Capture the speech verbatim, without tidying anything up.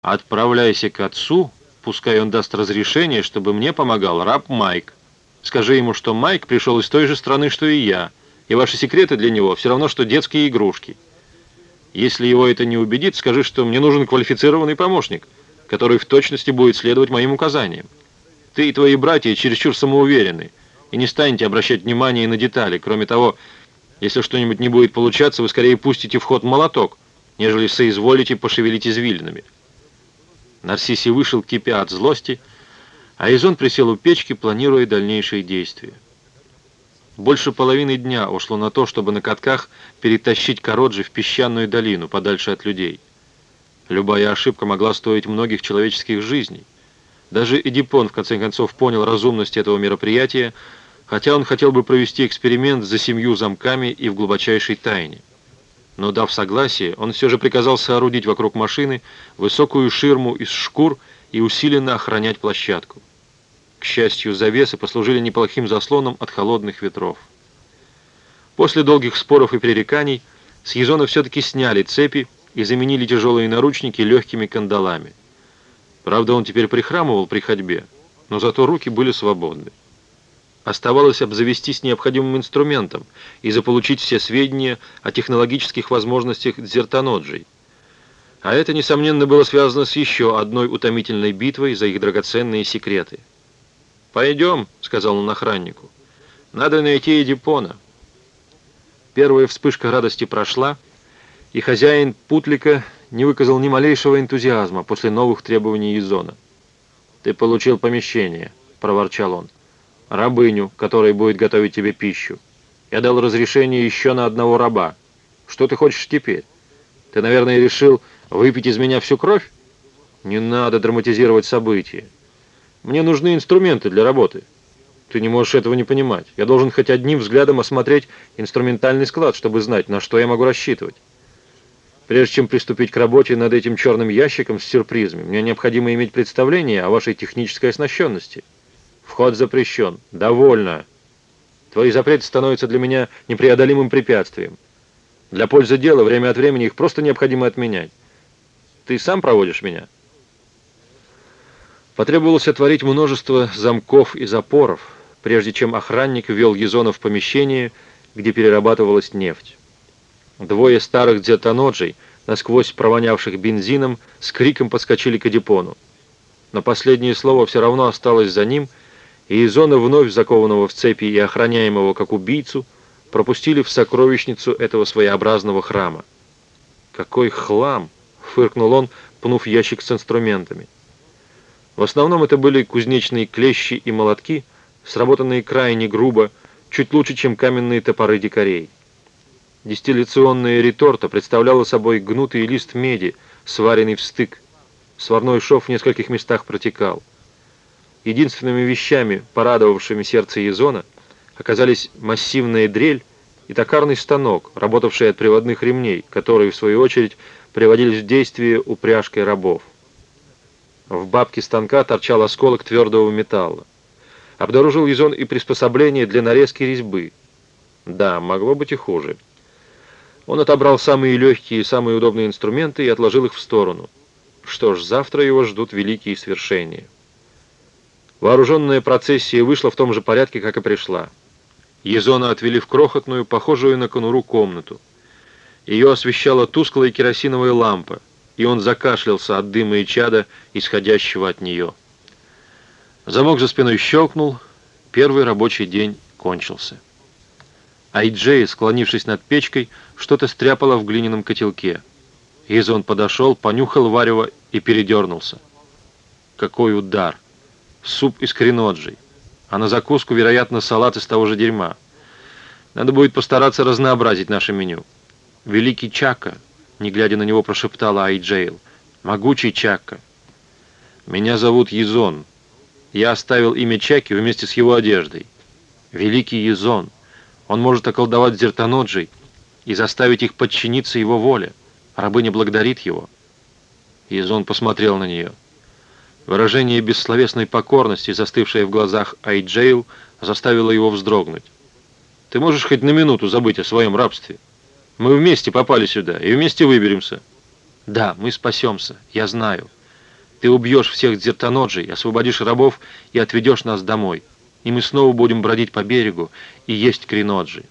Отправляйся к отцу, пускай он даст разрешение, чтобы мне помогал раб Майк. Скажи ему, что Майк пришел из той же страны, что и я, и ваши секреты для него все равно, что детские игрушки. Если его это не убедит, скажи, что мне нужен квалифицированный помощник, который в точности будет следовать моим указаниям. Ты и твои братья чересчур самоуверены, и не станете обращать внимание на детали. Кроме того, если что-нибудь не будет получаться, вы скорее пустите в ход молоток, нежели соизволите пошевелить извилинами. Нарсисий вышел, кипя от злости, а Изон присел у печки, планируя дальнейшие действия. Больше половины дня ушло на то, чтобы на катках перетащить Кароджи в песчаную долину, подальше от людей. Любая ошибка могла стоить многих человеческих жизней. Даже Эдипон, в конце концов, понял разумность этого мероприятия, хотя он хотел бы провести эксперимент за семью замками и в глубочайшей тайне. Но, дав согласие, он все же приказал соорудить вокруг машины высокую ширму из шкур и усиленно охранять площадку. К счастью, завесы послужили неплохим заслоном от холодных ветров. После долгих споров и пререканий с Езона все-таки сняли цепи и заменили тяжелые наручники легкими кандалами. Правда, он теперь прихрамывал при ходьбе, но зато руки были свободны. Оставалось обзавестись необходимым инструментом и заполучить все сведения о технологических возможностях дзертоноджей. А это, несомненно, было связано с еще одной утомительной битвой за их драгоценные секреты. «Пойдем», — сказал он охраннику, — «надо найти Эдипона». Первая вспышка радости прошла, и хозяин Путлика не выказал ни малейшего энтузиазма после новых требований Езона. «Ты получил помещение», — проворчал он, — «рабыню, которая будет готовить тебе пищу. Я дал разрешение еще на одного раба. Что ты хочешь теперь? Ты, наверное, решил выпить из меня всю кровь? Не надо драматизировать события. Мне нужны инструменты для работы. Ты не можешь этого не понимать. Я должен хоть одним взглядом осмотреть инструментальный склад, чтобы знать, на что я могу рассчитывать. Прежде чем приступить к работе над этим черным ящиком с сюрпризами, мне необходимо иметь представление о вашей технической оснащенности. Вход запрещен. Довольно. Твои запреты становятся для меня непреодолимым препятствием. Для пользы дела время от времени их просто необходимо отменять. Ты сам проводишь меня?» Потребовалось отворить множество замков и запоров, прежде чем охранник ввел Езона в помещение, где перерабатывалась нефть. Двое старых дзертоноджей, насквозь провонявших бензином, с криком подскочили к Эдипону. Но последнее слово все равно осталось за ним, и Езона, вновь закованного в цепи и охраняемого как убийцу, пропустили в сокровищницу этого своеобразного храма. «Какой хлам!» — фыркнул он, пнув ящик с инструментами. В основном это были кузнечные клещи и молотки, сработанные крайне грубо, чуть лучше, чем каменные топоры дикарей. Дистилляционная реторта представляла собой гнутый лист меди, сваренный в стык. Сварной шов в нескольких местах протекал. Единственными вещами, порадовавшими сердце Езона, оказались массивная дрель и токарный станок, работавший от приводных ремней, которые, в свою очередь, приводились в действие упряжкой рабов. В бабке станка торчал осколок твердого металла. Обнаружил Езон и приспособление для нарезки резьбы. Да, могло быть и хуже. Он отобрал самые легкие и самые удобные инструменты и отложил их в сторону. Что ж, завтра его ждут великие свершения. Вооруженная процессия вышла в том же порядке, как и пришла. Езона отвели в крохотную, похожую на конуру, комнату. Ее освещала тусклая керосиновая лампа, и он закашлялся от дыма и чада, исходящего от нее. Замок за спиной щелкнул, первый рабочий день кончился. Ай-Джей, склонившись над печкой, что-то стряпала в глиняном котелке. Езон подошел, понюхал варево и передернулся. Какой удар! Суп из креноджей, а на закуску, вероятно, салат из того же дерьма. Надо будет постараться разнообразить наше меню. Великий Чакка, не глядя на него, прошептала Ай-Джейл. Могучий Чакка. Меня зовут Езон. Я оставил имя Чакки вместе с его одеждой. Великий Езон. Он может околдовать дзертоноджей и заставить их подчиниться его воле. Рабыня благодарит его. Езон посмотрел на нее. Выражение бессловесной покорности, застывшее в глазах Ай-Джейл, заставило его вздрогнуть. «Ты можешь хоть на минуту забыть о своем рабстве? Мы вместе попали сюда и вместе выберемся». «Да, мы спасемся, я знаю. Ты убьешь всех дзертаноджей, освободишь рабов и отведешь нас домой. И мы снова будем бродить по берегу и есть криноджи.